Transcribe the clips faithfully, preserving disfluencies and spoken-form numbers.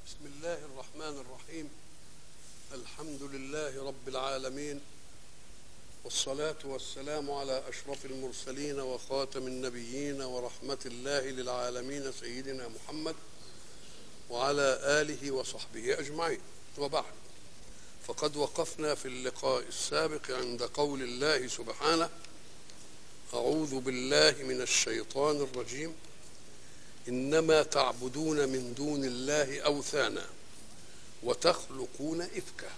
بسم الله الرحمن الرحيم. الحمد لله رب العالمين، والصلاة والسلام على أشرف المرسلين وخاتم النبيين ورحمة الله للعالمين سيدنا محمد وعلى آله وصحبه أجمعين، وبعد، فقد وقفنا في اللقاء السابق عند قول الله سبحانه: أعوذ بالله من الشيطان الرجيم، إنما تعبدون من دون الله أوثانا وتخلقون إفكا.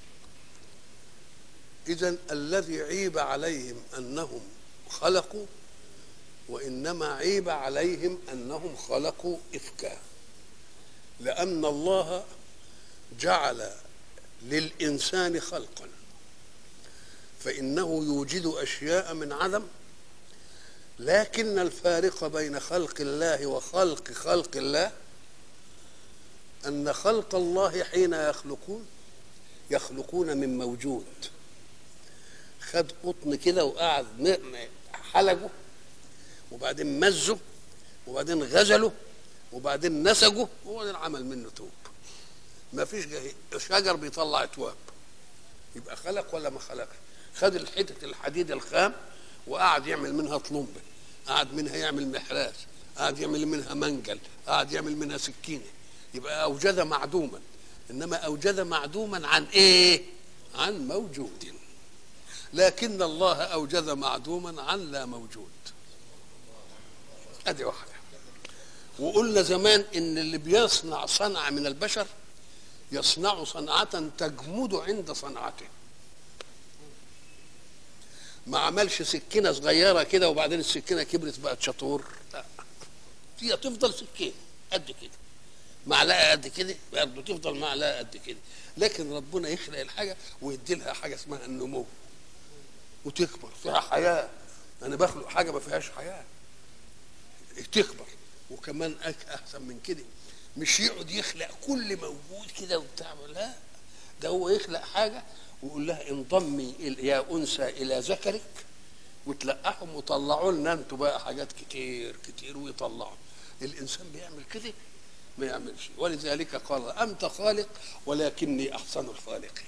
إذن الذي عيب عليهم أنهم خلقوا، وإنما عيب عليهم أنهم خلقوا إفكا، لأن الله جعل للإنسان خلقا، فإنه يوجد أشياء من عدم، لكن الفارق بين خلق الله وخلق خلق الله أن خلق الله حين يخلقون يخلقون من موجود. خد قطن كده وقعد حلقه، وبعدين مزه، وبعدين غزله، وبعدين نسجه، وبعدين عمل منه توب. ما فيش شجر بيطلع تواب، يبقى خلق ولا ما خلقش؟ خد الحتة الحديد الخام وقعد يعمل منها طلمبه، قعد منها يعمل محراس، قعد يعمل منها منجل، قعد يعمل منها سكينه، يبقى اوجد معدوما. انما اوجد معدوما عن ايه؟ عن موجود. لكن الله اوجد معدوما عن لا موجود. ادي واحده. وقلنا زمان ان اللي بيصنع صنعه من البشر يصنع صنعه تجمد عند صنعته. ما عملش سكينه صغيره كده وبعدين السكينه كبرت بقت شطور، لا، هي تفضل سكينه قد كده، معلقه قد كده برضه تفضل معلقه قد كده. لكن ربنا يخلق الحاجه ويدي لها حاجه اسمها النمو وتكبر فيها حياه. انا بخلق حاجه ما فيهاش حياه تكبر. وكمان احسن من كده، مش يقعد يخلق كل موجود كده وبتاع، لا، ده هو يخلق حاجه ويقول لها انضمي يا انثى الى ذكرك، وتلقحهم وطلعوا لنا انتوا بقى حاجات كتير كتير ويطلعوا. الانسان بيعمل كده؟ ما يعملش. ولذلك قال: انت خالق ولكني احسن الخالقين.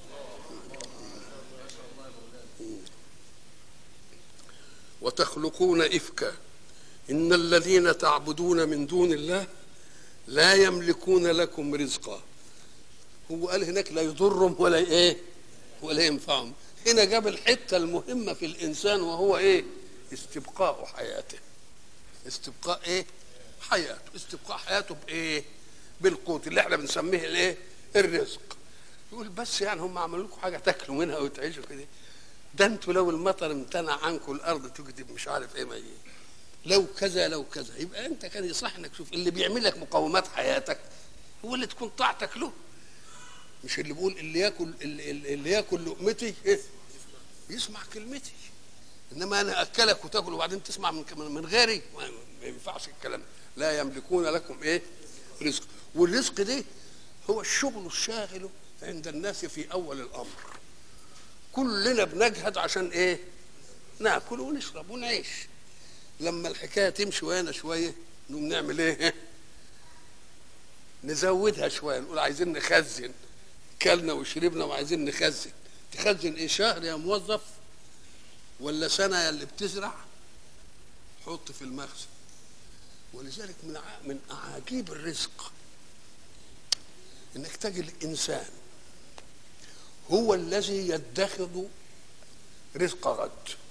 وتخلقون افكا ان الذين تعبدون من دون الله لا يملكون لكم رزقا. هو قال هناك لا يضرهم ولا ايه ولا ينفعهم. هنا جاب الحته المهمه في الانسان وهو ايه؟ استبقاء حياته. استبقاء ايه؟ حياته. استبقاء حياته بايه؟ بالقوت اللي احنا بنسميه الايه؟ الرزق. يقول بس يعني هم عملوا لكم حاجه تاكلوا منها وتعيشوا كده؟ ده انتوا لو المطر امتنع عنكم الارض تكذب مش عارف ايه ما ايه، لو كذا لو كذا. يبقى انت كان يصح انك تشوف اللي بيعمل لك مقومات حياتك هو اللي تكون طاعتك له، مش اللي بيقول اللي ياكل اللي, اللي ياكل لقمتي إيه؟ يسمع كلمتي. انما انا اكلك وتاكل وبعدين تسمع من من غيري، ما ينفعش الكلام. لا يملكون لكم ايه؟ رزق. والرزق ده هو الشغل الشاغل عند الناس في اول الامر. كلنا بنجهد عشان ايه؟ ناكل ونشرب ونعيش. لما الحكايه تمشي ويانا شويه نقوم نعمل ايه؟ نزودها شويه، نقول عايزين نخزن. كلنا وشربنا وعايزين نخزن. تخزن ايه؟ شهر يا موظف ولا سنه يا اللي بتزرع؟ حط في المخزن. ولذلك من من اعاجيب الرزق انك تجد الانسان هو الذي يدخر رزق غد،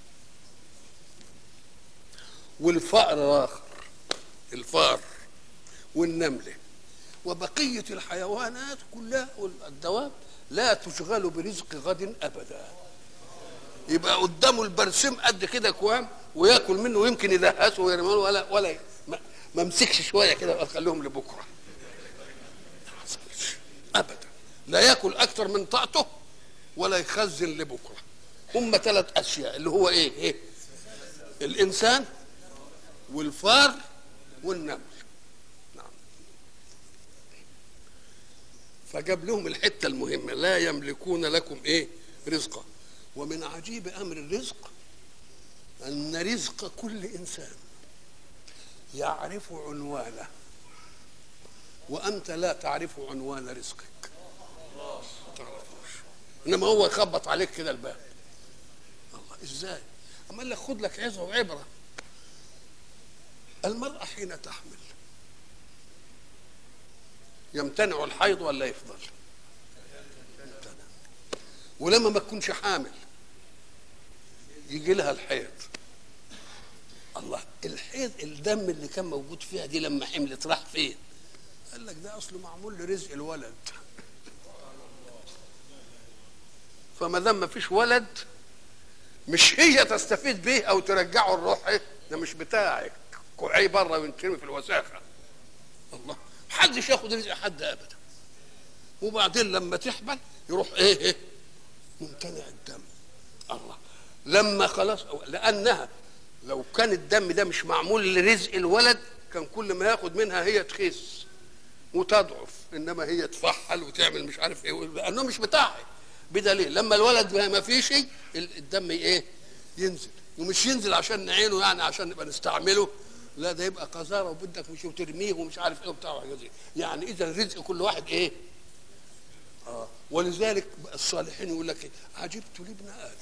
والفأر اخر، الفار والنمله وبقيه الحيوانات كلها والدواب لا تشغل برزق غد ابدا. يبقى قدامه البرسيم قد كده كوام وياكل منه ويمكن يدهسه ويرميه ولا ولا ما امسكش شويه كده واخليهم لبكره ابدا. لا ياكل اكثر من طاقته ولا يخزن لبكره. هم ثلاث اشياء اللي هو ايه؟ ايه؟ الانسان والفار والنمل. نعم. فجاب لهم الحته المهمه: لا يملكون لكم ايه؟ رزقا. ومن عجيب امر الرزق ان رزق كل انسان يعرف عنوانه. وانت لا تعرف عنوان رزقك، ما تعرفوش، انما هو يخبط عليك كده الباب. الله، ازاي؟ اما قال لك خد لك عظه وعبره. المراه حين تحمل يمتنع الحيض ولا يفضل؟ يمتنع. ولما ما تكونش حامل يجي لها الحيض. الله، الحيض الدم اللي كان موجود فيها دي لما حملت راح فين؟ قال لك ده اصله معمول لرزق الولد. فما دام ما فيش ولد مش هي تستفيد به او ترجعه الروح، ده مش بتاعك، كوعي بره وينترمي في الوساخه. الله، محدش ياخد رزق حد ابدا. وبعدين لما تحمل يروح ايه ايه ممتنع الدم. الله، لما خلاص، لانها لو كان الدم ده مش معمول لرزق الولد كان كل ما ياخد منها هي تخس وتضعف، انما هي تفحل وتعمل مش عارف ايه، لانه مش بتاعها. بدليل لما الولد ما فيش شيء الدم ايه ينزل، ومش ينزل عشان نعينه يعني عشان نبقى نستعمله، لا ده يبقى قذاره وبدك مش وترميه ومش عارف ايه وبتاع وحاجات زي يعني. اذا رزق كل واحد ايه؟ اه. ولذلك الصالحين يقول لك ايه؟ عجبت لابن ادم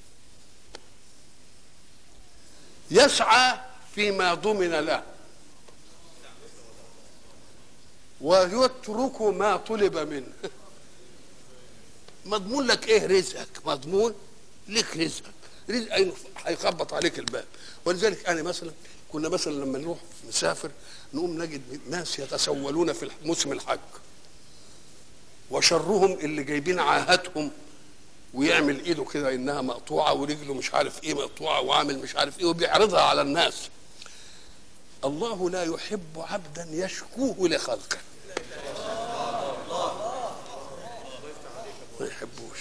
يسعى فيما ضمن له ويترك ما طلب منه. مضمون لك ايه رزقك؟ مضمون لك رزقك، رزق هيخبط عليك الباب. ولذلك انا مثلا كنا مثلا لما نروح نسافر نقوم نجد ناس يتسولون في موسم الحج، وشرهم اللي جايبين عاهاتهم ويعمل ايده كده انها مقطوعه ورجله مش عارف ايه مقطوعه وعامل مش عارف ايه وبيعرضها على الناس. الله لا يحب عبدا يشكوه لخلقه، ما يحبوش.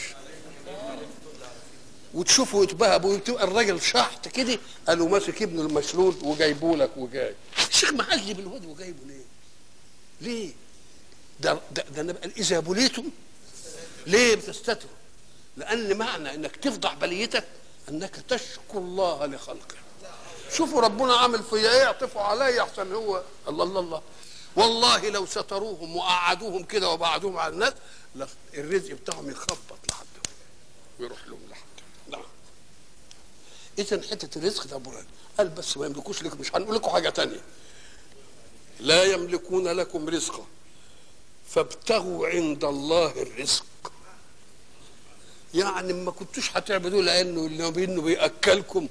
وتشوفوا يتبهبوا وتبقى الراجل شحط كده قالوا ماسك ابنه المشلول وجايبه لك وجاي. الشيخ معذب الواد وجايبه ليه؟ ليه؟ ده ده, ده اذا بليتم ليه بتستتروا؟ لان معنى انك تفضح بليتك انك تشكو الله لخلقه. شوفوا ربنا عامل فيا ايه، يعطفوا عليا احسن هو. الله الله الله، والله لو ستروهم وقعدوهم كده وبعدوهم على الناس الرزق بتاعهم يخبط لحدهم ويروح لهم لحدهم. نعم. اذا حته الرزق ده برهان قال بس ما يملكوش لكم، مش هنقول لكم حاجه ثانيه. لا يملكون لكم رزقا فابتغوا عند الله الرزق. يعني ما كنتوش هتعبدوه لانه انه بياكلكم،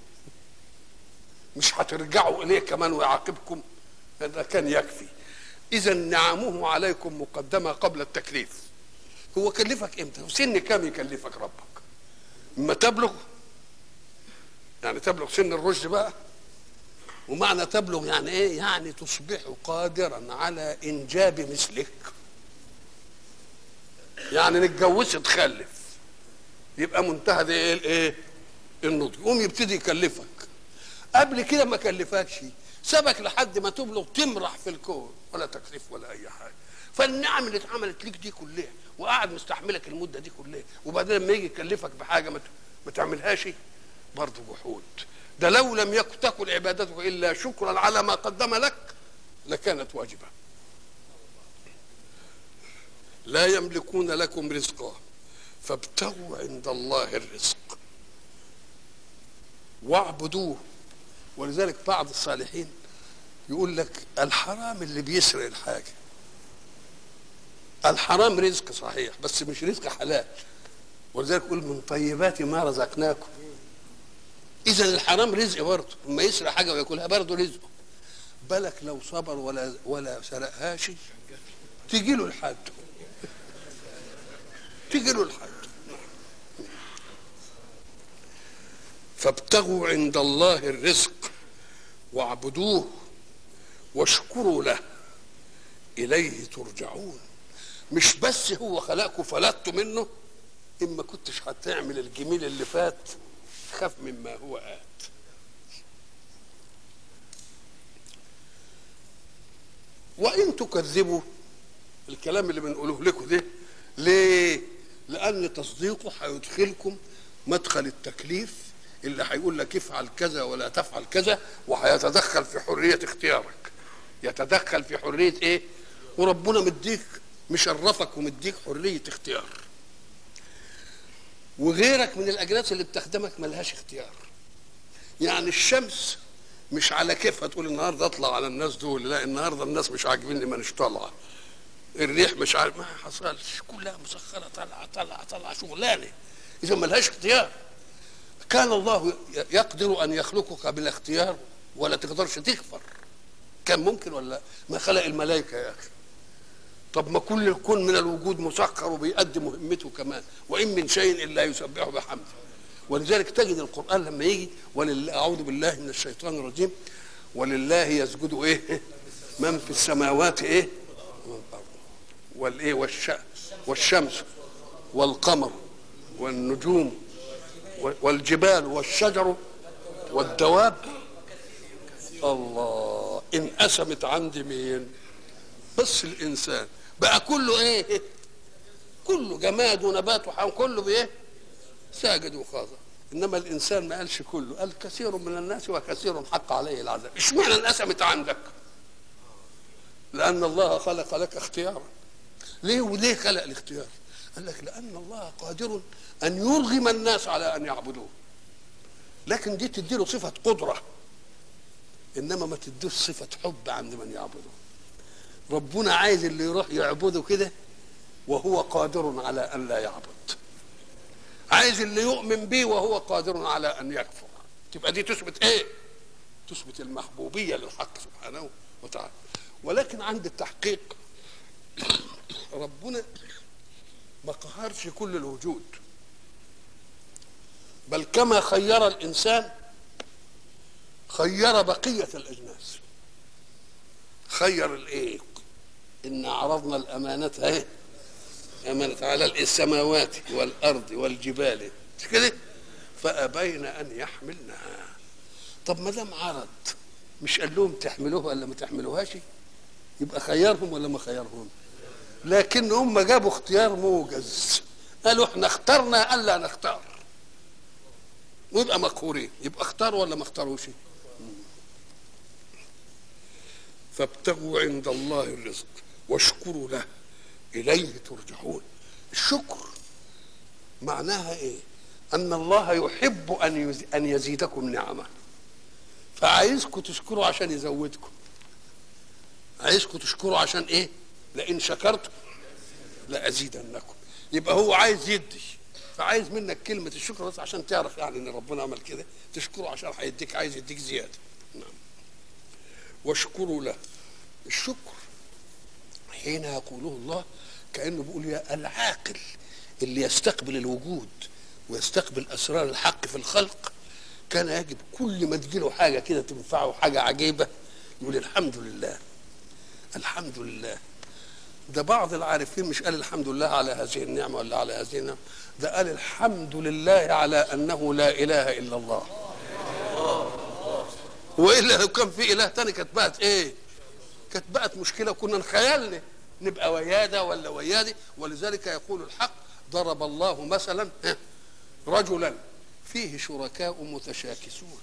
مش هترجعوا اليه كمان ويعاقبكم، هذا كان يكفي. اذا نعمه عليكم مقدمه قبل التكليف. هو كلفك امتى؟ وسن كام يكلفك ربك؟ اما تبلغ، يعني تبلغ سن الرشد بقى. ومعنى تبلغ يعني ايه؟ يعني تصبح قادرا على انجاب مثلك. يعني نتجوز تخلف يبقى منتهى ايه الايه النضج، يقوم يبتدي يكلفك. قبل كده ما كلفكش، سبك لحد ما تبلغ تمرح في الكون ولا تكليف ولا اي حاجه. فالنعم اللي اتعملت ليك دي كلها وقاعد مستحملك المده دي كلها، وبعدين لما يجي يكلفك بحاجه ما تعملهاش برضه جحود. ده لو لم يكن تكن عبادتك الا شكرا على ما قدم لك لكانت واجبه. لا يملكون لكم رزقا فابتغوا عند الله الرزق واعبدوه. ولذلك بعض الصالحين يقول لك الحرام اللي بيسرق الحاجه. الحرام رزق صحيح بس مش رزق حلال، ولذلك يقول من طيبات ما رزقناكم. اذا الحرام رزق برضه، لما يسرق حاجه وياكلها برضه رزقه. بالك لو صبر ولا ولا سرقهاش تجي له الحد، تجي له الحد. فابتغوا عند الله الرزق واعبدوه واشكروا له اليه ترجعون. مش بس هو خلقكم فلتوا منه، اما كنتش هتعمل الجميل اللي فات خاف مما هو آت. وان تكذبوا، الكلام اللي بنقوله لكم ده ليه؟ لان تصديقه هيدخلكم مدخل التكليف اللي هيقول لك افعل كذا ولا تفعل كذا، وهيتدخل في حريه اختيارك. يتدخل في حريه ايه؟ وربنا مديك مشرفك ومديك حريه اختيار، وغيرك من الاجناس اللي بتخدمك ملهاش اختيار. يعني الشمس مش على كيفها تقول النهارده اطلع على الناس دول، لا النهارده الناس مش عاجبيني مانيش طالعه. الريح مش عارف، ما حصلش، كلها مسخره طالعه طالعه طالعه شغلانه، اذا ملهاش اختيار. كان الله يقدر ان يخلقك بلا اختيار ولا تقدرش تكفر، كان ممكن ولا ما خلق الملائكه يا اخي؟ طب ما كل الكون من الوجود مسخر وبيؤدي مهمته كمان، وان من شيء الا يسبحه بحمده. ولذلك تجد القران لما يجي ولله اعوذ بالله من الشيطان الرجيم ولله يسجد ايه من في السماوات ايه والايه والش والشمس والقمر والنجوم والجبال والشجر والدواب. الله انقسمت عندي مين؟ بس الانسان بقى كله ايه؟ كله جماد ونبات وحيوان كله بايه؟ ساجد وخاضع. انما الانسان ما قالش كله، قال كثير من الناس وكثير حق عليه العذاب. اشمعنى انقسمت عندك؟ لان الله خلق لك اختيارا. ليه وليه خلق الاختيار؟ قال لك لان الله قادر ان يرغم الناس على ان يعبدوه، لكن دي تديله صفه قدره، انما ما تديش صفه حب عند من يعبده. ربنا عايز اللي يروح يعبده كده وهو قادر على ان لا يعبد، عايز اللي يؤمن به وهو قادر على ان يكفر. تبقى دي تثبت ايه؟ تثبت المحبوبيه للحق سبحانه وتعالى. ولكن عند التحقيق ربنا ما قهرش كل الوجود، بل كما خير الانسان خير بقيه الاجناس. خير الايه؟ ان عرضنا الامانه ايه؟ امانه على السماوات والارض والجبال، مش كده؟ فابين ان يحملنها. طب ما دام عرض مش قال لهم تحملوها ولا ما تحملوهاش؟ يبقى خيرهم ولا ما خيرهم؟ لكن هم جابوا اختيار موجز، قالوا احنا اخترنا الا نختار، ويبقى مقهورين. يبقى اختاروا ولا ما اختاروش؟ فابتغوا عند الله الرزق واشكروا له اليه ترجعون. الشكر معناها ايه؟ ان الله يحب ان ان يزيدكم نعمه، فعايزكم تشكروا عشان يزودكم. عايزكم تشكروا عشان ايه؟ لئن شكرتم لازيدنكم. يبقى هو عايز يدي، فعايز منك كلمه الشكر بس عشان تعرف يعني ان ربنا عمل كده، تشكره عشان هيديك، عايز يديك زياده. نعم. واشكروا له. الشكر حين يقوله الله كانه بيقول يا العاقل اللي يستقبل الوجود ويستقبل اسرار الحق في الخلق، كان يجب كل ما تجيله حاجه كده تنفعه، حاجه عجيبه، يقول الحمد لله الحمد لله. ده بعض العارفين مش قال الحمد لله على هذه النعمه ولا على هذه النعمه، ده قال الحمد لله على انه لا اله الا الله. والا لو كان في اله تاني كانت بقت ايه؟ كانت بقت مشكله، وكنا نخيلنا نبقى وياده ولا ويادي. ولذلك يقول الحق ضرب الله مثلا رجلا فيه شركاء متشاكسون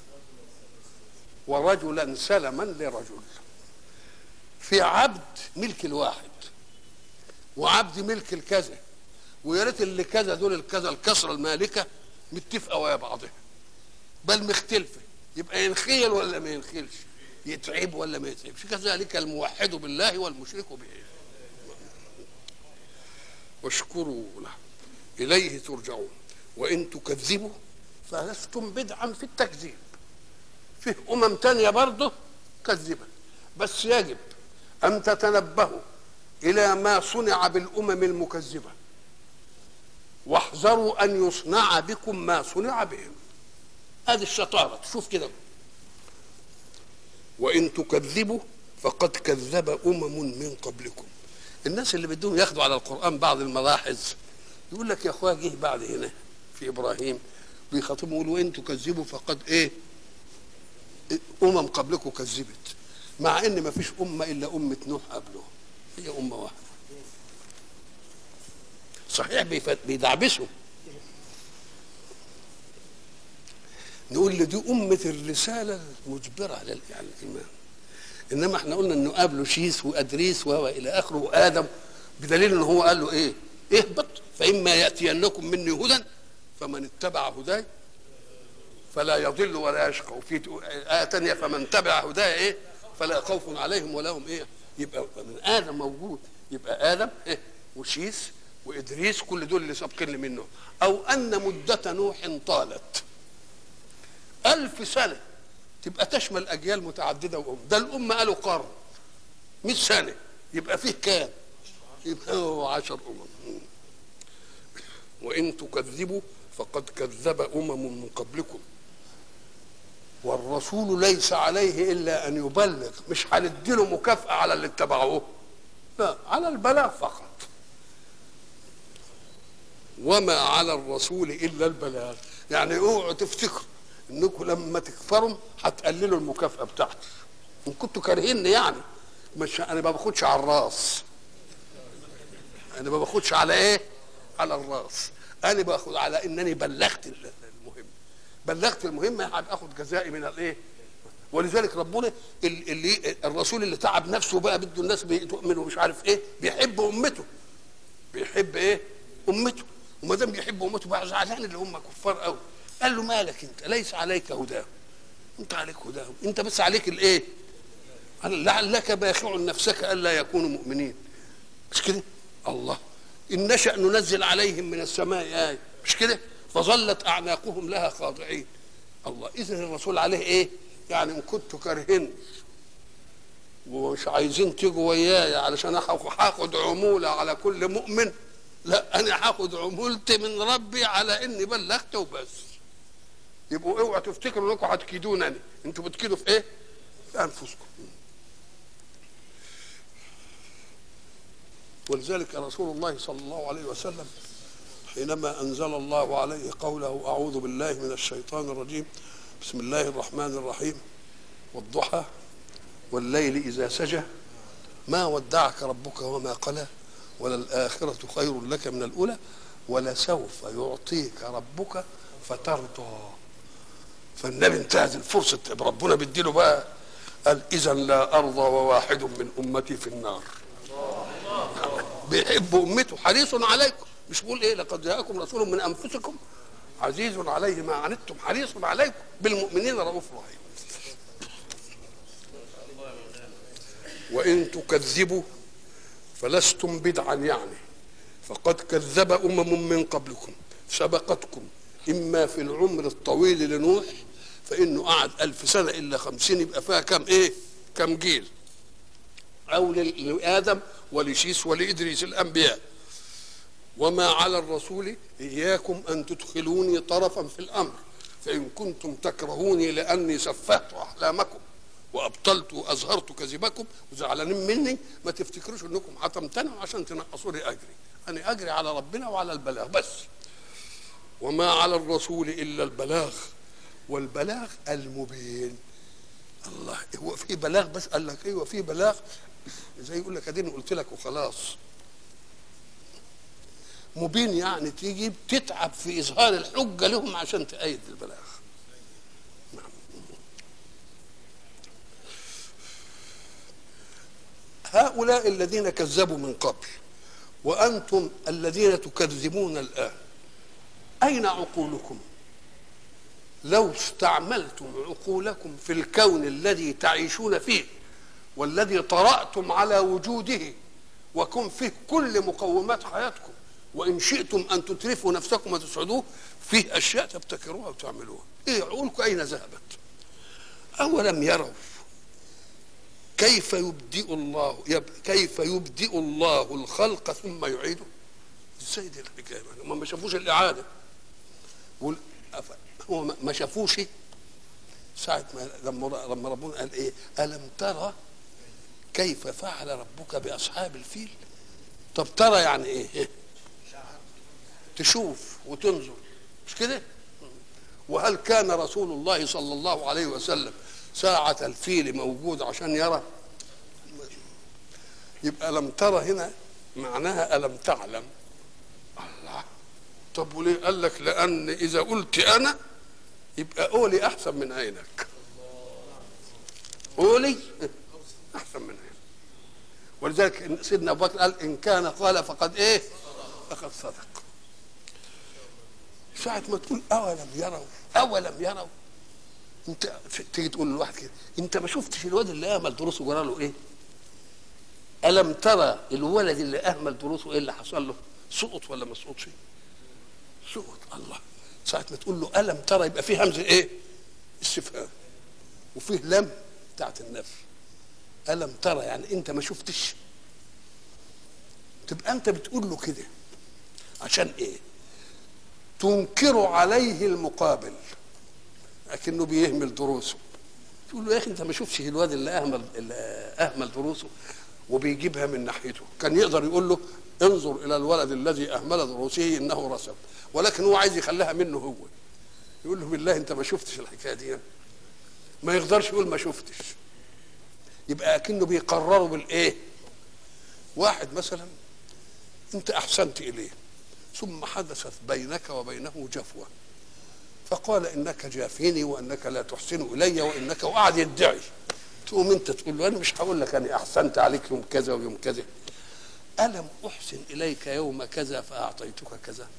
ورجلا سلما لرجل. في عبد ملك الواحد وعبد ملك الكذا، ويا ريت اللي كذا دول الكذا الكسره المالكه متفقه ويا بعضها، بل مختلفه، يبقى ينخيل ولا ما ينخيلش؟ يتعب ولا ما يتعبش؟ كذلك الموحد بالله والمشرك به. واشكروا له اليه ترجعون وان تكذبوا فلستم بدعا في التكذيب. فيه امم تانيه برضه كذبت، بس يجب ان تتنبهوا الى ما صنع بالامم المكذبه، واحذروا ان يصنع بكم ما صنع بهم. هذه الشطاره. تشوف كده، وان تكذبوا فقد كذب امم من قبلكم. الناس اللي بدهم ياخدوا على القران بعض الملاحظ يقول لك يا اخويا جه بعد هنا في ابراهيم بيخاطبهم يقول وان تكذبوا فقد ايه؟ امم قبلكم كذبت، مع ان ما فيش امه الا امه نوح قبله، هي امه واحده. صحيح بيدعبسوا، نقول له دي امه الرساله المجبره على الايمان، انما احنا قلنا انه قابله شيس وادريس والى اخره وادم، بدليل ان هو قال له ايه؟ اهبط فاما ياتينكم مني هدى فمن اتبع هداي فلا يضل ولا يشقى. وفي ايه ثانيه فمن تبع هداي ايه؟ فلا خوف عليهم ولا هم ايه؟ يبقى من ادم موجود، يبقى ادم إيه؟ وشيس وادريس كل دول اللي سابقين منه. او ان مده نوح طالت ألف سنه تبقى تشمل اجيال متعدده وام، ده الامه قالوا قرن مئة سنه، يبقى فيه كام؟ يبقى هو عشر امم. وان تكذبوا فقد كذب امم من قبلكم والرسول ليس عليه الا ان يبلغ. مش هنديله مكافاه على اللي اتبعوه، لا، على البلاغ فقط. وما على الرسول الا البلاغ. يعني اوعوا تفتكروا انكم لما تكفروا هتقللوا المكافاه بتاعتي ان كنتوا كارهيني. يعني مش انا ما باخدش على الراس، انا ما باخدش على ايه؟ على الراس. انا باخد على انني بلغت المهم، بلغت المهمه هاخد جزائي من الايه؟ ولذلك ربنا اللي الرسول اللي تعب نفسه بقى بده الناس تؤمن ومش عارف ايه، بيحب امته، بيحب ايه؟ امته. وما دام بيحب امته بقى زعلان اللي هم كفار قوي. قال له مالك انت؟ ليس عليك هداهم، انت عليك هداهم، انت بس عليك الايه؟ لعلك باخع نفسك الا يكونوا مؤمنين. مش كده؟ الله ان نشأ ننزل عليهم من السماء آية، مش كده؟ فظلت اعناقهم لها خاضعين. الله، اذا الرسول عليه ايه؟ يعني ان كنتوا كارهين ومش عايزين تيجوا وياي علشان هاخد عموله على كل مؤمن، لا، انا هاخد عمولتي من ربي على اني بلغت وبس. يبقوا اوعوا تفتكروا انكم هتكيدونني، انتوا بتكيدوا في ايه؟ في انفسكم. ولذلك رسول الله صلى الله عليه وسلم حينما انزل الله عليه قوله اعوذ بالله من الشيطان الرجيم بسم الله الرحمن الرحيم والضحى والليل اذا سجى ما ودعك ربك وما قلى وللآخرة خير لك من الأولى ولسوف يعطيك ربك فترضى. فالنبي انتهز الفرصة، ربنا بيديله بقى، قال إذا لا أرضى وواحد من أمتي في النار. بيحب أمته، حريص عليكم. مش بيقول إيه؟ لقد جاءكم رسول من أنفسكم عزيز عليه ما عنتم حريص عليكم بالمؤمنين رؤوف رحيم. وإن تكذبوا فلستم بدعا، يعني فقد كذب أمم من قبلكم سبقتكم، إما في العمر الطويل لنوح فإنه قعد ألف سنة إلا خمسين، يبقى فيها كم إيه؟ كم جيل؟ أو لآدم ولشيس ولإدريس الأنبياء. وما على الرسول إياكم أن تدخلوني طرفا في الأمر فإن كنتم تكرهوني لأني سفهت أحلامكم وابطلت واظهرت كذبكم وزعلانين مني، ما تفتكروش انكم هتمتنعوا عشان تنقصوا لي اجري. انا اجري على ربنا وعلى البلاغ بس. وما على الرسول الا البلاغ، والبلاغ المبين. الله، هو في بلاغ بس؟ قال لك ايوه في بلاغ، زي يقول لك اديني قلت لك وخلاص. مبين يعني تيجي تتعب في اظهار الحجه لهم عشان تأيد البلاغ. هؤلاء الذين كذبوا من قبل وأنتم الذين تكذبون الآن، أين عقولكم؟ لو استعملتم عقولكم في الكون الذي تعيشون فيه والذي طرأتم على وجوده وكن فيه كل مقومات حياتكم، وإن شئتم أن تترفوا نفسكم وتسعدوه، فيه أشياء تبتكروها وتعملوها. إيه عقولكم أين ذهبت؟ أولم يروا كيف يبدئ الله يب... كيف يبدئ الله الخلق ثم يعيده؟ ازاي دي الحكايه؟ هم ما شافوش الاعاده. بقول هو ما شافوش ساعه ما لما لما ربنا قال ايه؟ الم ترى كيف فعل ربك باصحاب الفيل؟ طب ترى يعني ايه؟ تشوف وتنظر، مش كده؟ وهل كان رسول الله صلى الله عليه وسلم ساعة الفيل موجود عشان يرى؟ يبقى لم ترى هنا معناها ألم تعلم. الله، طب وليه؟ قال لك لأن إذا قلت أنا يبقى قولي أحسن من عينك. قولي احسن منها. ولذلك سيدنا ابو بكر قال ان كان قال فقد ايه؟ فقد صدق. ساعة ما تقول اولم يروا اولم يروا، انت تيجي تقول للواحد كده انت ما شفتش الواد اللي اهمل دروسه جرى له ايه؟ الم ترى الولد اللي اهمل دروسه ايه اللي حصل له؟ سقط ولا ما سقطش؟ سقط. الله، ساعة ما تقول له الم ترى يبقى فيه همزه ايه؟ استفهام، وفيه لم بتاعت النفي. الم ترى يعني انت ما شفتش، تبقى انت بتقول له كده عشان ايه؟ تنكر عليه المقابل لكنه بيهمل دروسه. تقول له يا اخي انت ما شفتش الواد اللي اهمل اللي اهمل دروسه وبيجيبها من ناحيته. كان يقدر يقول له انظر الى الولد الذي اهمل دروسه انه رسب، ولكن هو عايز يخليها منه هو. يقول له بالله انت ما شفتش الحكايه دي، ما يقدرش يقول ما شفتش. يبقى اكنه بيقرره بالايه؟ واحد مثلا انت احسنت اليه ثم حدثت بينك وبينه جفوه، فقال انك جافيني وانك لا تحسن الي وانك، وقعد يدعي. تقوم انت تقول له انا مش هقول لك انا احسنت عليك يوم كذا ويوم كذا، الم احسن اليك يوم كذا فاعطيتك كذا.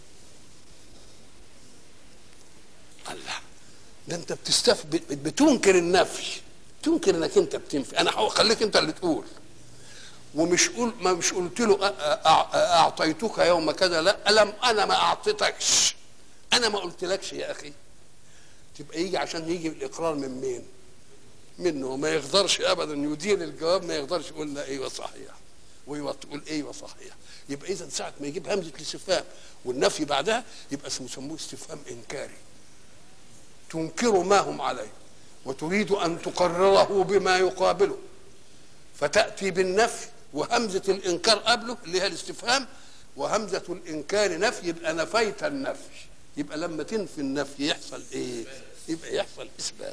الله، ده انت بتستفد بتنكر النفي، تنكر انك انت بتنفي. انا هخليك انت اللي تقول، ومش قول ما مش قلت له اعطيتك يوم كذا، لا الم انا ما اعطيتكش، انا ما قلتلكش يا اخي. تبقى يجي عشان يجي الاقرار من مين؟ منه. ما يقدرش ابدا يدير الجواب، ما يقدرش يقول لا ايوه صحيح ويقول ايوه صحيح. يبقى اذا ساعه ما يجيب همزه الاستفهام والنفي بعدها يبقى اسمه سموه استفهام انكاري، تنكر ما هم عليه وتريد ان تقرره بما يقابله، فتاتي بالنفي وهمزه الانكار قبله اللي هي الاستفهام، وهمزه الانكار نفي، يبقى نفيت النفي. يبقى لما تنفي النفي يحصل ايه؟ يبقى يحصل اثبات.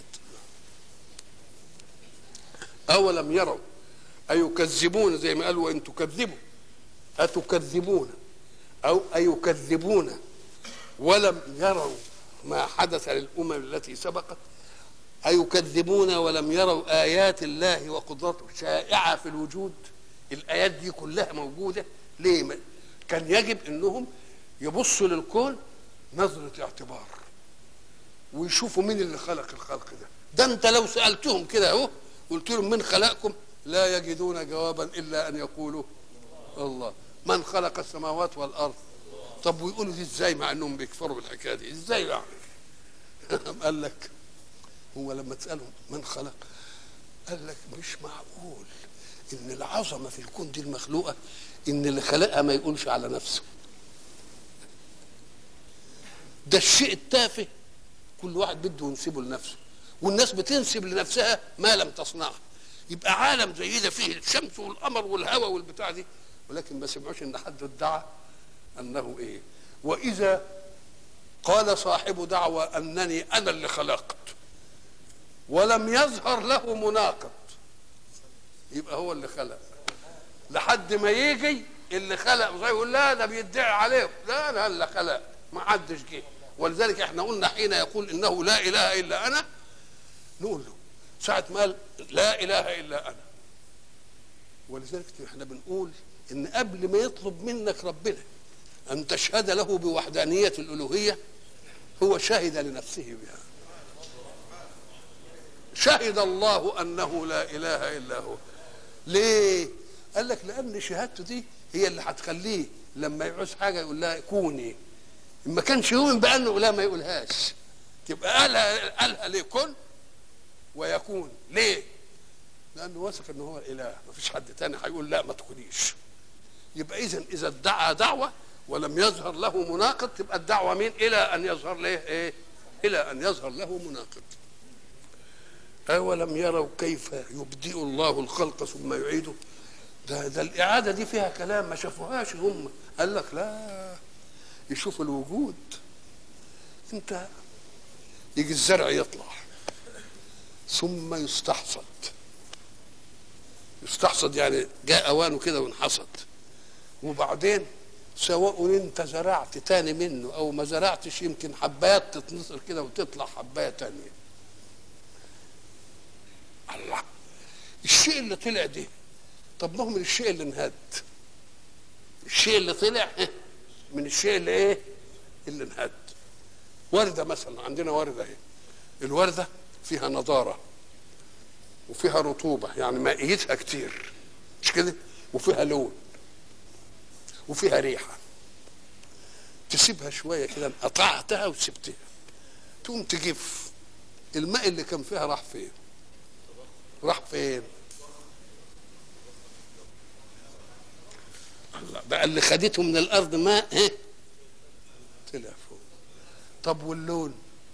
اولم يروا ايكذبون، زي ما قالوا وان تكذبوا اتكذبون، او ايكذبون ولم يروا ما حدث للامم التي سبقت، ايكذبون ولم يروا ايات الله وقدرته شائعه في الوجود. الايات دي كلها موجوده. ليه؟ كان يجب انهم يبصوا للكون نظره اعتبار ويشوفوا مين اللي خلق الخلق ده. ده انت لو سالتهم كده اهو قلت لهم من خلقكم لا يجدون جوابا الا ان يقولوا الله. من خلق السماوات والارض. طب ويقولوا دي ازاي مع انهم بيكفروا بالحكايه دي؟ ازاي يعني؟ قال لك هو لما تسالهم من خلق، قال لك مش معقول ان العظمه في الكون دي المخلوقه ان اللي خلقها ما يقولش على نفسه. ده الشيء التافه كل واحد بده ينسبه لنفسه، والناس بتنسب لنفسها ما لم تصنعه. يبقى عالم زي ده فيه الشمس والقمر والهواء والبتاع دي، ولكن ما سمعوش ان حد ادعى انه ايه. واذا قال صاحب دعوى انني انا اللي خلقت ولم يظهر له مناقض، يبقى هو اللي خلق. لحد ما يجي اللي خلق زي يقول لا ده بيدعي عليه، لا انا اللي خلق، ما حدش جه. ولذلك احنا قلنا حين يقول انه لا اله الا انا، نقول له ساعة ما قال لا اله الا انا. ولذلك احنا بنقول ان قبل ما يطلب منك ربنا ان تشهد له بوحدانية الالوهية، هو شهد لنفسه بها. شهد الله انه لا اله الا هو. ليه؟ قال لك لان شهادته دي هي اللي هتخليه لما يعوز حاجه يقول لها كوني. ما كانش يؤمن بانه لا ما يقولهاش، تبقى قالها قالها ليه؟ كن ويكون. ليه؟ لانه واثق ان هو الاله، ما فيش حد تاني هيقول لا ما تكونيش. يبقى اذا اذا ادعى دعوه ولم يظهر له مناقض تبقى الدعوه مين؟ الى ان يظهر له ايه؟ الى ان يظهر له مناقض. أولم يروا كيف يبدئ الله الخلق ثم يعيده. ده, ده الإعادة دي فيها كلام ما شافوهاش هم. قال لك لا، يشوف الوجود. انت يجي الزرع يطلع ثم يستحصد. يستحصد يعني جاء أوانه كده وانحصد، وبعدين سواء انت زرعت تاني منه او ما زرعتش يمكن حبايات تتنصر كده وتطلع حباية تانية. الله، الشيء اللي طلع ده، طب ما هو من الشيء اللي انهد. الشيء اللي طلع من الشيء اللي ايه؟ اللي انهد. ورده مثلا، عندنا ورده اهي، الورده فيها نضاره وفيها رطوبه، يعني مائيتها كتير مش كده، وفيها لون وفيها ريحه. تسيبها شويه كده، قطعتها وسبتها تقوم تجف، الماء اللي كان فيها راح فين؟ راح فين؟ الله بقى اللي خدته من الارض ماء ايه؟ طلع فوق. طب واللون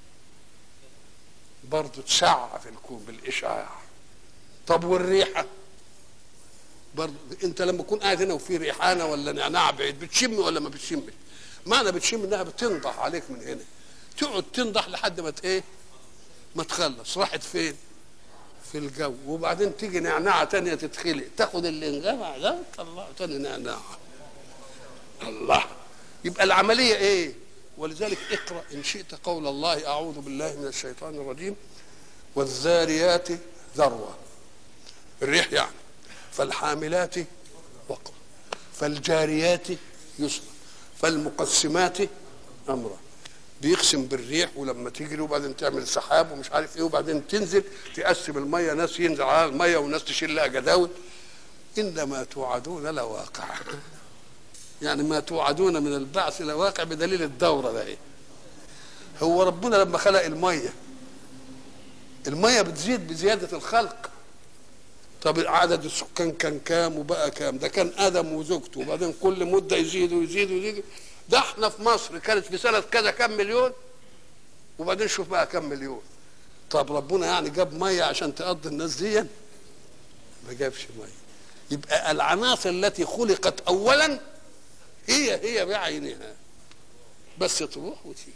برضه اتشع في الكون بالاشعاع. طب والريحه برضه، انت لما تكون قاعد هنا وفي ريحانه ولا نعناع بعيد بتشم ولا ما بتشمش؟ معنى بتشم انها بتنضح عليك من هنا، تقعد تنضح لحد ما ايه؟ ما تخلص. راحت فين؟ في الجو. وبعدين تيجي نعناعه تانية تتخلق، تاخد اللي انجمع ده تطلعه تاني نعناعه. الله، يبقى العمليه ايه؟ ولذلك اقرا ان شئت قول الله اعوذ بالله من الشيطان الرجيم والذاريات ذروه، الريح يعني، فالحاملات وقرا، فالجاريات يسرا، فالمقسمات امرا. بيقسم بالريح ولما تجري وبعدين تعمل سحاب ومش عارف ايه، وبعدين تنزل تقسم الميه، ناس ينزل على الميه وناس تشيل لها جداول. انما توعدون لواقع، يعني ما توعدون من البعث لواقع، بدليل الدوره ده ايه؟ هو ربنا لما خلق الميه، الميه بتزيد بزياده الخلق. طب عدد السكان كان كام وبقى كام؟ ده كان ادم وزوجته، وبعدين كل مده يزيدوا يزيدوا يزيدوا. ده احنا في مصر كانت في سنه كذا كام مليون، وبعدين شوف بقى كام مليون. طب ربنا يعني جاب ميه عشان تقضي الناس دي؟ ما جابش ميه. يبقى العناصر التي خلقت اولا هي هي بعينها، بس تروح وتيجي.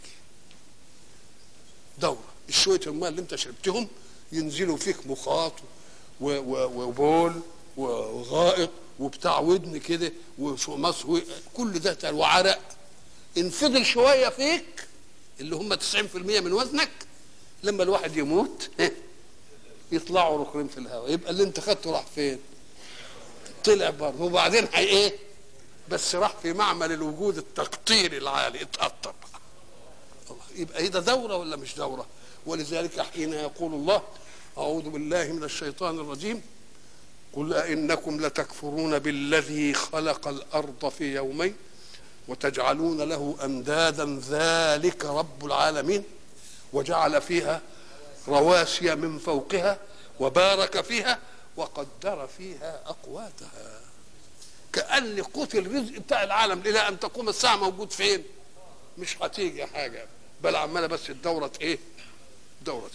دوره الشويه الماء اللي انت شربتهم ينزلوا فيك مخاط وبول وغائط وبتاع ودن كده وشمس، كل ده وعرق. ان فضل شويه فيك اللي هم تسعين في المية من وزنك، لما الواحد يموت يطلعوا ركرين في الهواء، يبقى اللي انت خدته راح فين؟ طلع برضه. وبعدين هي ايه؟ بس راح في معمل الوجود التقطيري العالي، اتقطر. يبقى ايه ده؟ دوره ولا مش دوره؟ ولذلك حين يقول الله اعوذ بالله من الشيطان الرجيم قل أئنكم لتكفرون بالذي خلق الأرض في يومين وتجعلون له أندادا ذلك رب العالمين وجعل فيها رواسي من فوقها وبارك فيها وقدر فيها أقواتها. كأن قوت الرزق بتاع العالم إلى أن تقوم الساعة موجود فين؟ مش هتيجي حاجة، بل عمالة بس الدورة إيه؟ دورة.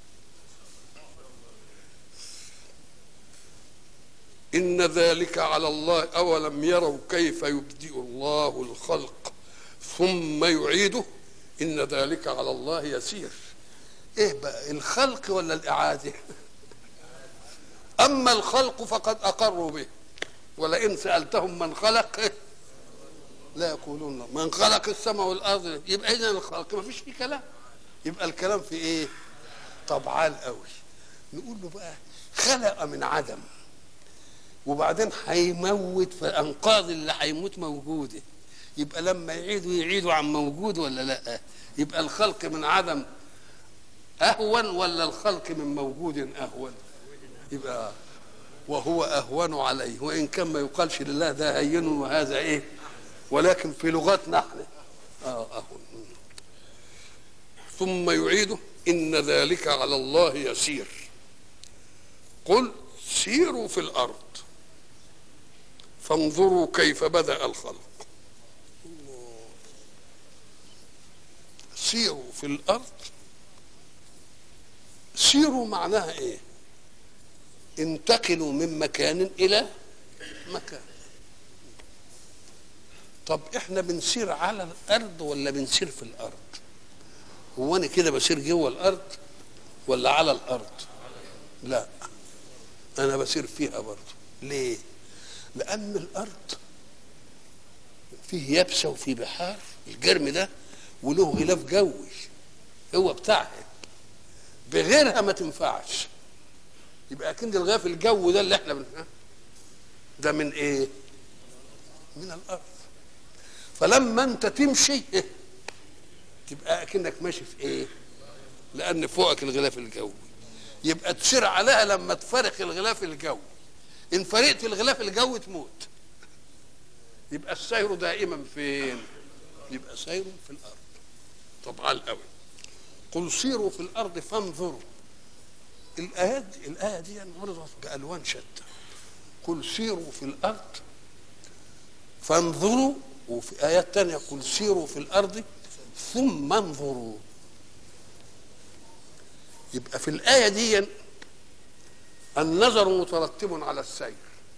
إن ذلك على الله، أولم يروا كيف يبدئ الله الخلق ثم يعيده إن ذلك على الله يسير. إيه بقى، الخلق ولا الإعادة؟ أما الخلق فقد أقروا به، ولئن سألتهم من خلق لا يقولون من خلق السماء والأرض. يبقى إذن الخلق ما فيش فيه كلام، يبقى الكلام في إيه؟ طبعا قوي. نقول له بقى خلق من عدم، وبعدين هيموت، فانقاذ اللي هيموت موجوده، يبقى لما يعيدوا يعيدوا عن موجود ولا لا؟ يبقى الخلق من عدم اهون ولا الخلق من موجود اهون؟ يبقى وهو اهون عليه، وان كان ما يقالش لله ده هين وهذا ايه، ولكن في لغتنا احنا اه اهون. ثم يعيده ان ذلك على الله يسير. قل سيروا في الارض فانظروا كيف بدأ الخلق. سيروا في الأرض، سيروا معناها إيه؟ انتقلوا من مكان إلى مكان. طب إحنا بنسير على الأرض ولا بنسير في الأرض؟ هو أنا كده بسير جوه الأرض ولا على الأرض؟ لا، أنا بسير فيها برضه. ليه؟ لأن الأرض فيه يابسة وفيه بحار، الجرم ده وله غلاف جوي هو بتاعها، بغيرها ما تنفعش. يبقى اكن الغلاف الجو ده اللي احنا بن... ده من ايه؟ من الارض. فلما انت تمشي تبقى اكنك ماشي في ايه؟ لان فوقك الغلاف الجوي، يبقى تسير عليها لما تفارق الغلاف الجوي. ان فرقت الغلاف الجوي تموت. يبقى السير دائما فين؟ يبقى سير في الارض. طبعا قوي. قل سيروا في الارض فانظروا. الايات الايه دي عرضت بالوان شتى. قل سيروا في الارض فانظروا، وفي ايات تانية قل سيروا في الارض ثم انظروا. يبقى في الايه دي النظر مترتب على السير.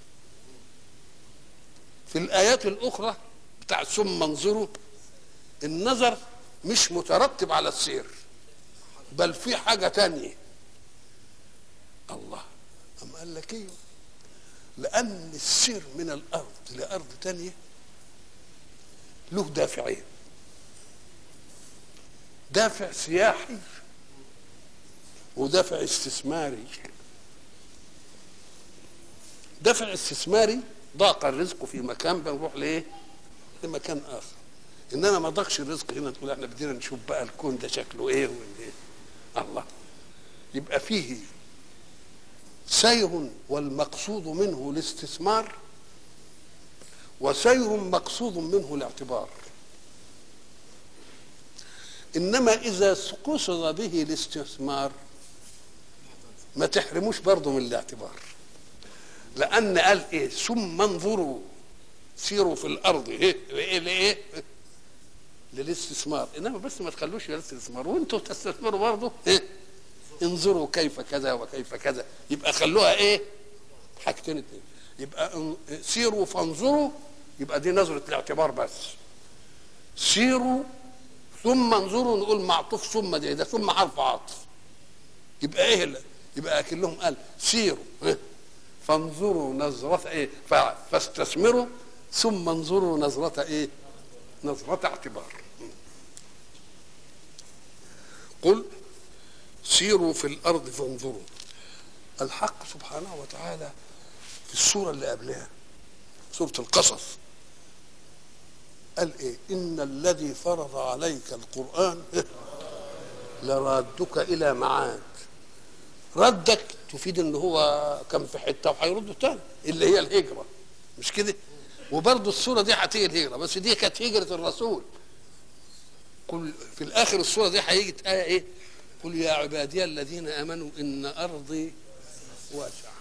في الايات الاخرى بتاع ثم انظروا النظر مش مترتب على السير، بل في حاجه تانية. الله أم قال لك ايه؟ لان السير من الارض لارض تانية له دافعين. دافع سياحي ودافع استثماري. دافع استثماري ضاق الرزق في مكان بنروح لايه؟ لمكان اخر. انما ما ضاقش الرزق هنا تقول احنا بدينا نشوف بقى الكون ده شكله ايه وايه. الله. يبقى فيه سير والمقصود منه الاستثمار، وسير مقصود منه الاعتبار. انما اذا قصد به الاستثمار ما تحرموش برضه من الاعتبار، لان قال ايه؟ ثم انظروا سيروا في الارض ايه ايه لايه؟ للاستثمار. انما بس ما تخلوش للاستثمار وانتوا تستثمروا برضه إيه؟ انظروا كيف كذا وكيف كذا. يبقى خلوها ايه؟ حاجتين اتنين. يبقى سيروا فانظروا يبقى دي نظرة الاعتبار بس. سيروا ثم انظروا نقول معطوف ثم دي ده ثم حرف عطف. يبقى ايه اللي؟ يبقى اكلهم قال سيروا فانظروا نظرة ايه؟ فاستثمروا ثم انظروا نظرة ايه؟ نظرة اعتبار. قل سيروا في الارض فانظروا. الحق سبحانه وتعالى في السورة اللي قبلها سورة القصص قال ايه؟ ان الذي فرض عليك القرآن لرادك الى معاد. ردك تفيد ان هو كان في حته وهيرده تاني اللي هي الهجره، مش كده؟ وبرضه السوره دي هتيجي الهجره، بس دي كانت هجره الرسول. كل في الاخر السوره دي هيجي ايه ايه؟ قل يا عبادي الذين امنوا ان ارضي واسعه.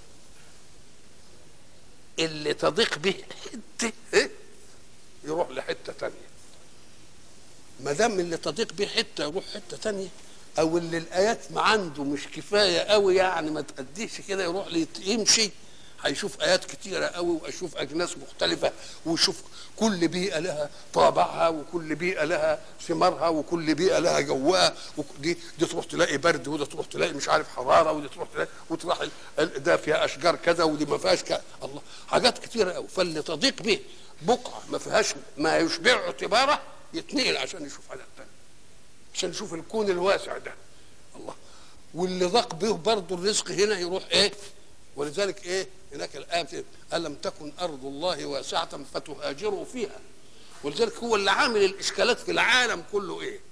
اللي تضيق به حته إيه؟ يروح لحته تانيه. ما دام اللي تضيق به حته يروح حته تانيه، او اللي الايات ما عنده مش كفايه قوي يعني ما تأديش كده يروح يمشي، هيشوف ايات كتيره قوي واشوف اجناس مختلفه ويشوف كل بيئه لها طابعها وكل بيئه لها ثمارها وكل بيئه لها جوها. ودي دي تروح تلاقي برد وده تروح تلاقي مش عارف حراره ودي تروح تلاقي وتروح ده فيها اشجار كذا ودي ما فيهاش كذا. الله حاجات كتيره قوي. فاللي تضيق به بقعه ما فيهاش ما يشبع اعتباره يتنقل عشان يشوف حاجات ثانيه، عشان نشوف الكون الواسع ده. الله. واللي ضاق به برضه الرزق هنا يروح ايه؟ ولذلك ايه هناك الآية ألم تكن أرض الله واسعة فتهاجروا فيها. ولذلك هو اللي عامل الإشكالات في العالم كله ايه؟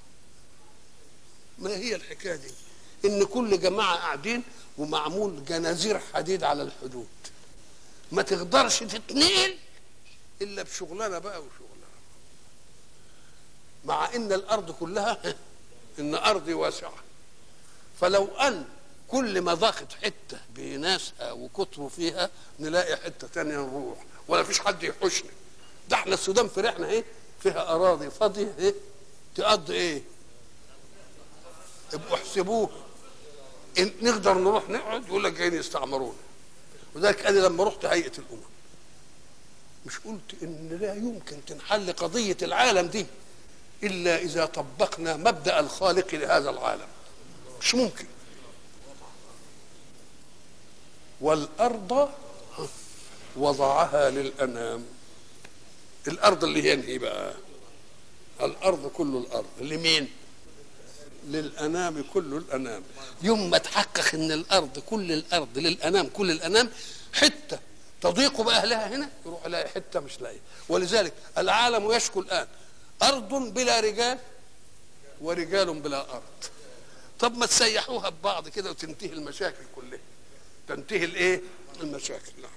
ما هي الحكاية دي؟ إن كل جماعة قاعدين ومعمول جنازير حديد على الحدود، ما تقدرش تتنقل إلا بشغلانة بقى وشغلانة. مع ان الارض كلها ان ارضي واسعه، فلو ان كل ما ضاقت حته بناسها وكتروا فيها نلاقي حته تانية نروح ولا فيش حد يحوشنا. ده احنا السودان فرحنا ايه؟ فيها اراضي فاضيه ايه؟ تقضي ايه؟ ابقوا احسبوه. إن نقدر نروح نقعد يقول لك جايين يستعمرونا. وذلك انا لما رحت هيئه الامم مش قلت ان لا يمكن تنحل قضيه العالم دي إلا إذا طبقنا مبدأ الخالق لهذا العالم. مش ممكن. والأرض وضعها للأنام. الأرض اللي هي انهي بقى؟ الأرض كل الأرض لمين؟ للأنام كل الأنام. يوم ما تحقق ان الارض كل الارض للأنام كل الأنام، حته تضيق باهلها هنا يروح يلاقي حته مش لاقي. ولذلك العالم يشكو الان ارض بلا رجال ورجال بلا ارض. طب ما تسيحوها ببعض كده وتنتهي المشاكل كلها، تنتهي الايه المشاكل. نعم.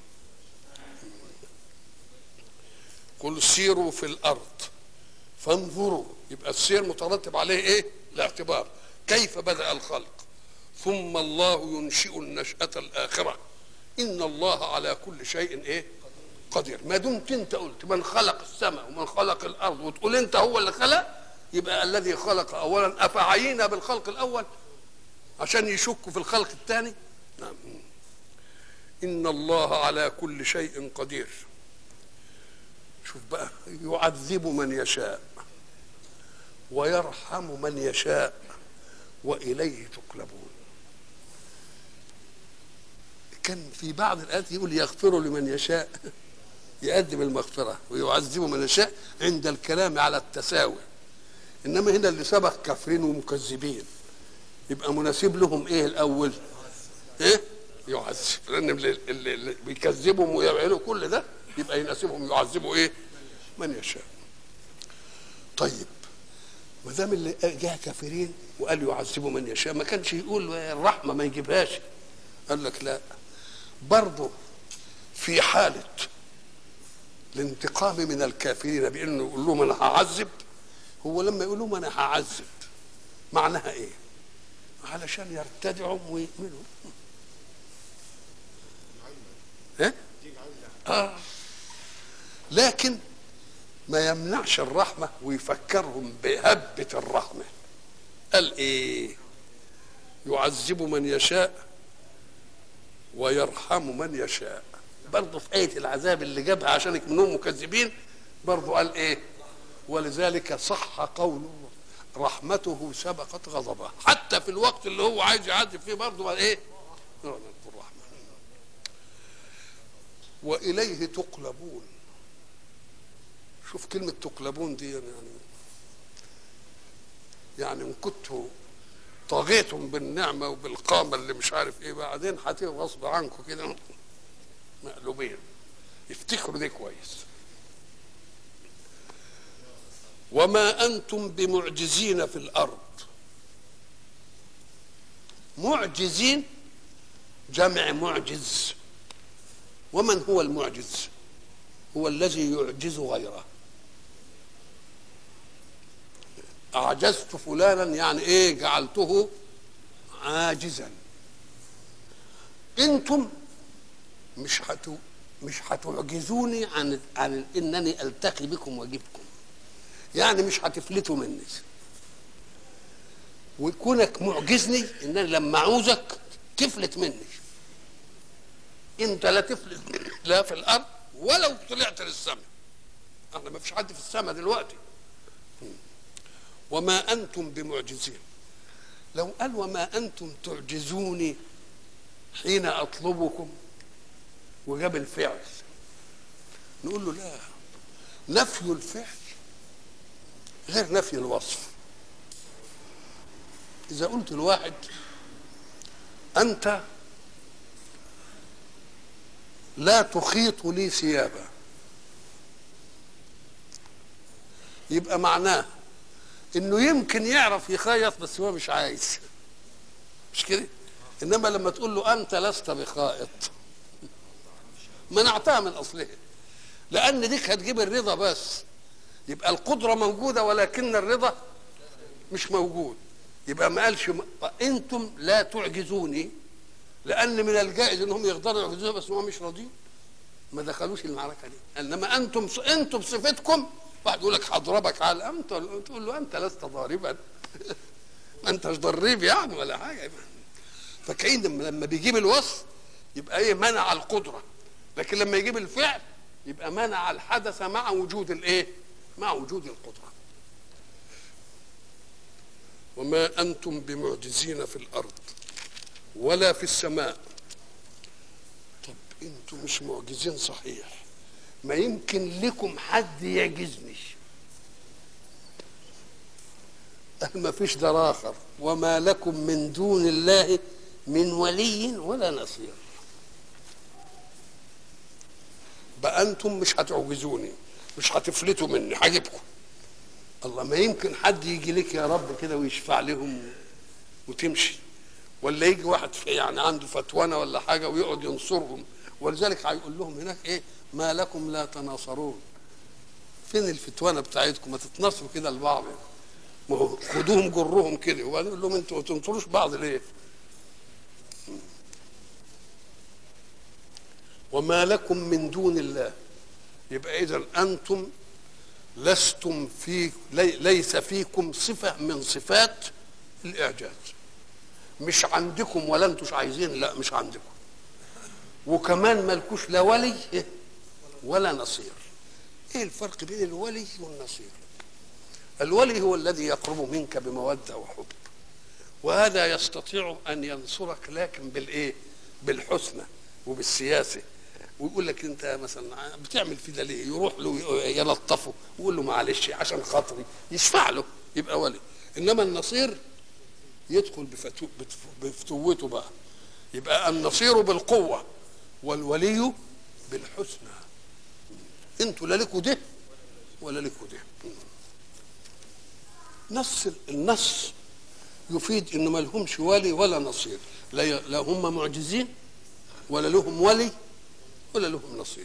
قل سيروا في الارض فانظروا، يبقى السير مترتب عليه ايه؟ الاعتبار. كيف بدأ الخلق ثم الله ينشئ النشأة الآخرة إن الله على كل شيء ايه؟ قدير. ما دمت انت قلت من خلق السماء ومن خلق الارض وتقول انت هو اللي خلق، يبقى الذي خلق اولا افعينا بالخلق الاول عشان يشكوا في الخلق الثاني. نعم. ان الله على كل شيء قدير. شوف بقى، يعذب من يشاء ويرحم من يشاء واليه تقلبون. كان في بعض الايات يقول يغفر لمن يشاء، يقدم المغفره، ويعذب من يشاء عند الكلام على التساوي. انما هنا اللي سبق كافرين ومكذبين، يبقى مناسب لهم ايه الاول؟ ايه؟ يعذب. لان اللي, اللي بيكذبهم ويعملوا كل ده يبقى يناسبهم يعذبوا ايه؟ من يشاء. طيب ما دام اللي جاء كافرين وقال يعذبوا من يشاء، ما كانش يقول الرحمه ما يجيبهاش؟ قال لك لا، برضه في حاله الانتقام من الكافرين بانه يقول لهم انا هعذب، هو لما يقول لهم انا هعذب معناها ايه؟ علشان يرتدعوا ويؤمنوا. ايه؟ اه لكن ما يمنعش الرحمه ويفكرهم بهبه الرحمه. قال ايه؟ يعذب من يشاء ويرحم من يشاء. برضه في آية العذاب اللي جابها عشان يكونوا مكذبين برضه قال ايه؟ ولذلك صح قوله رحمته سبقت غضبه. حتى في الوقت اللي هو عايز يعذب فيه برضه قال ايه؟ الرحمة. وإليه تقلبون. شوف كلمة تقلبون دي، يعني يعني ان كنتوا طاغيتم بالنعمة وبالقامة اللي مش عارف ايه، بعدين هتيجوا غصب عنكم كده مقلوبين. افتكروا دي كويس. وما أنتم بمعجزين في الأرض. معجزين جمع معجز. ومن هو المعجز؟ هو الذي يعجز غيره. أعجزت فلانا يعني إيه؟ جعلته عاجزا. أنتم مش هتو مش هتعجزوني عن عن إنني ألتقي بكم وأجيبكم، يعني مش هتفلتوا مني. وكونك معجزني ان انا لما اعوزك تفلت مني. انت لا تفلت لا في الارض ولو طلعت للسماء. احنا ما فيش حد في السماء دلوقتي. وما انتم بمعجزين. لو قال وما انتم تعجزوني حين اطلبكم وجاب الفعل، نقول له لا، نفي الفعل غير نفي الوصف. إذا قلت لواحد أنت لا تخيط لي ثيابا، يبقى معناه إنه يمكن يعرف يخيط بس هو مش عايز، مش كده؟ إنما لما تقول له أنت لست بخائط منعتها من أصلها، لأن ديك هتجيب الرضا بس. يبقى القدرة موجودة ولكن الرضا مش موجود. يبقى ما قالش انتم لا تعجزوني، لان من الجائز انهم يقدروا يعجزوها بس هم مش راضيين، ما دخلوش المعركه دي. انما انتم انتم بصفتكم، واحد يقول لك هضربك على انت تقول له انت لست ضاربا ما انتش ضريب يعني ولا حاجه. فكأن لما بيجيب الوصف يبقى ايه؟ منع القدره، لكن لما يجيب الفعل يبقى منع الحدث مع وجود الايه؟ مع وجود القدره. وما أنتم بمعجزين في الأرض ولا في السماء. طب أنتم مش معجزين صحيح، ما يمكن لكم حد يعجزني. ما فيش دار آخر. وما لكم من دون الله من ولي ولا نصير. بقى أنتم مش هتعجزوني، مش هتفلتوا مني، هجيبكم. الله، ما يمكن حد يجي لك يا رب كده ويشفع لهم وتمشي، ولا يجي واحد في يعني عنده فتوانه ولا حاجه ويقعد ينصرهم. ولذلك هيقول لهم هناك ايه؟ ما لكم لا تناصرون. فين الفتوانه بتاعتكم؟ ما تتناصروا كده لبعض. ما هو خدوهم جرهم كده وبعدين يقول لهم انتوا ما تنصروش بعض ليه؟ وما لكم من دون الله. يبقى اذا انتم لستم في لي ليس فيكم صفه من صفات الاعجاز. مش عندكم ولا انتوش عايزين، لا مش عندكم. وكمان مالكوش لا ولي ولا نصير. ايه الفرق بين الولي والنصير؟ الولي هو الذي يقرب منك بموده وحب، وهذا يستطيع ان ينصرك لكن بالايه؟ بالحسنى وبالسياسه. ويقول لك انت مثلا بتعمل في ده ليه؟ يروح له يلطفه ويقول له معلش عشان خاطري، يشفع له، يبقى ولي. انما النصير يدخل بفتو بفتوته بقى، يبقى النصير بالقوه والولي بالحسنى. انتوا لا لكوا ده ولا لكوا ده. نص النص يفيد انه ما لهمش ولي ولا نصير، لا هم معجزين ولا لهم ولي ولا لهم نصير.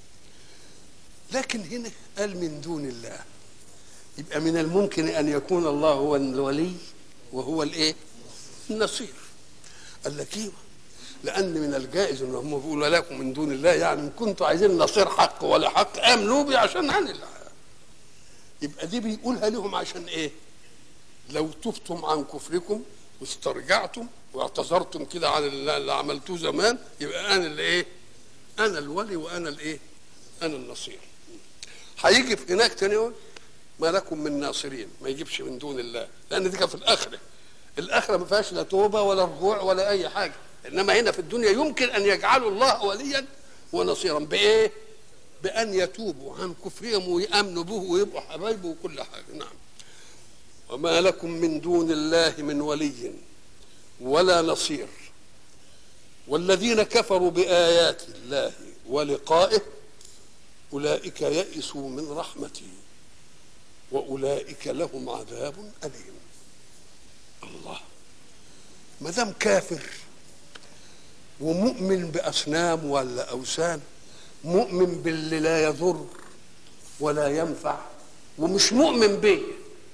لكن هنا قال من دون الله، يبقى من الممكن ان يكون الله هو الولي وهو الايه؟ النصير. قال لك ايوه، لان من الجائز ان هم بيقولوا لكم من دون الله، يعني ان كنتوا عايزين نصير حق ولا حق امنوا بي عشان عن الله. يبقى دي بيقولها لهم عشان ايه؟ لو تبتم عن كفركم واسترجعتم واعتذرتم كده عن اللي عملتوه زمان، يبقى انا اللي ايه؟ انا الولي وانا الايه؟ انا النصير. هيجي في هناك تاني يقول ما لكم من ناصرين، ما يجيبش من دون الله، لان دي كانت في الاخره. الاخره ما فيهاش لا توبه ولا رجوع ولا اي حاجه. انما هنا في الدنيا يمكن ان يجعلوا الله وليا ونصيرا بايه؟ بان يتوبوا عن كفرهم ويامنوا به ويبقوا حبايبه وكل حاجه. نعم. وما لكم من دون الله من ولي ولا نصير. والذين كفروا بآيات الله ولقائه أولئك يئسوا من رحمتي وأولئك لهم عذاب أليم. الله، ما دام كافر ومؤمن بأصنام ولا أوثان، مؤمن باللي لا يضر ولا ينفع ومش مؤمن به،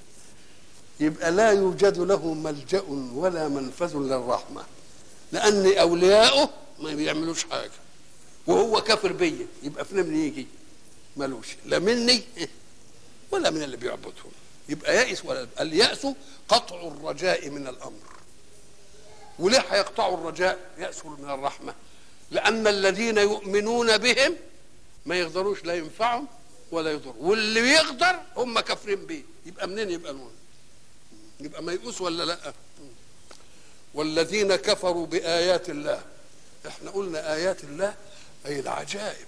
يبقى لا يوجد له ملجأ ولا منفذ للرحمة، لأن أولياؤه ما بيعملوش حاجة وهو كافر بيا. يبقى فين من يجي؟ ملوش لا مني ولا من اللي بيعبدهم. يبقى يائس. ولا اليأس قطع الرجاء من الأمر. وليه هيقطعوا الرجاء؟ يأسوا من الرحمة، لأن الذين يؤمنون بهم ما يقدروش لا ينفعهم ولا يضر، واللي بيقدر هم كافرين بيه. يبقى منين يبقى نون؟ يبقى ما يئوس ولا لا؟ والذين كفروا بآيات الله. احنا قلنا آيات الله أي العجائب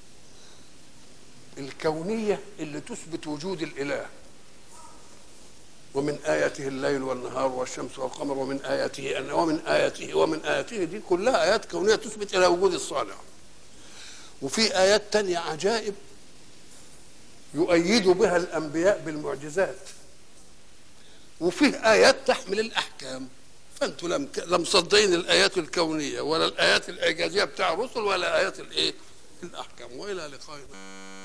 الكونية اللي تثبت وجود الإله. ومن آياته الليل والنهار والشمس والقمر ومن آياته أن ومن آياته ومن آياته دي كلها آيات كونية تثبت إلى وجود الصانع. وفي آيات تانية عجائب يؤيد بها الأنبياء بالمعجزات. وفيه آيات تحمل الأحكام. فأنتوا لم لم صدقين الآيات الكونية ولا الآيات الإعجازية بتاع الرسل ولا آيات الإيه؟ الأحكام. وإلى لقائنا.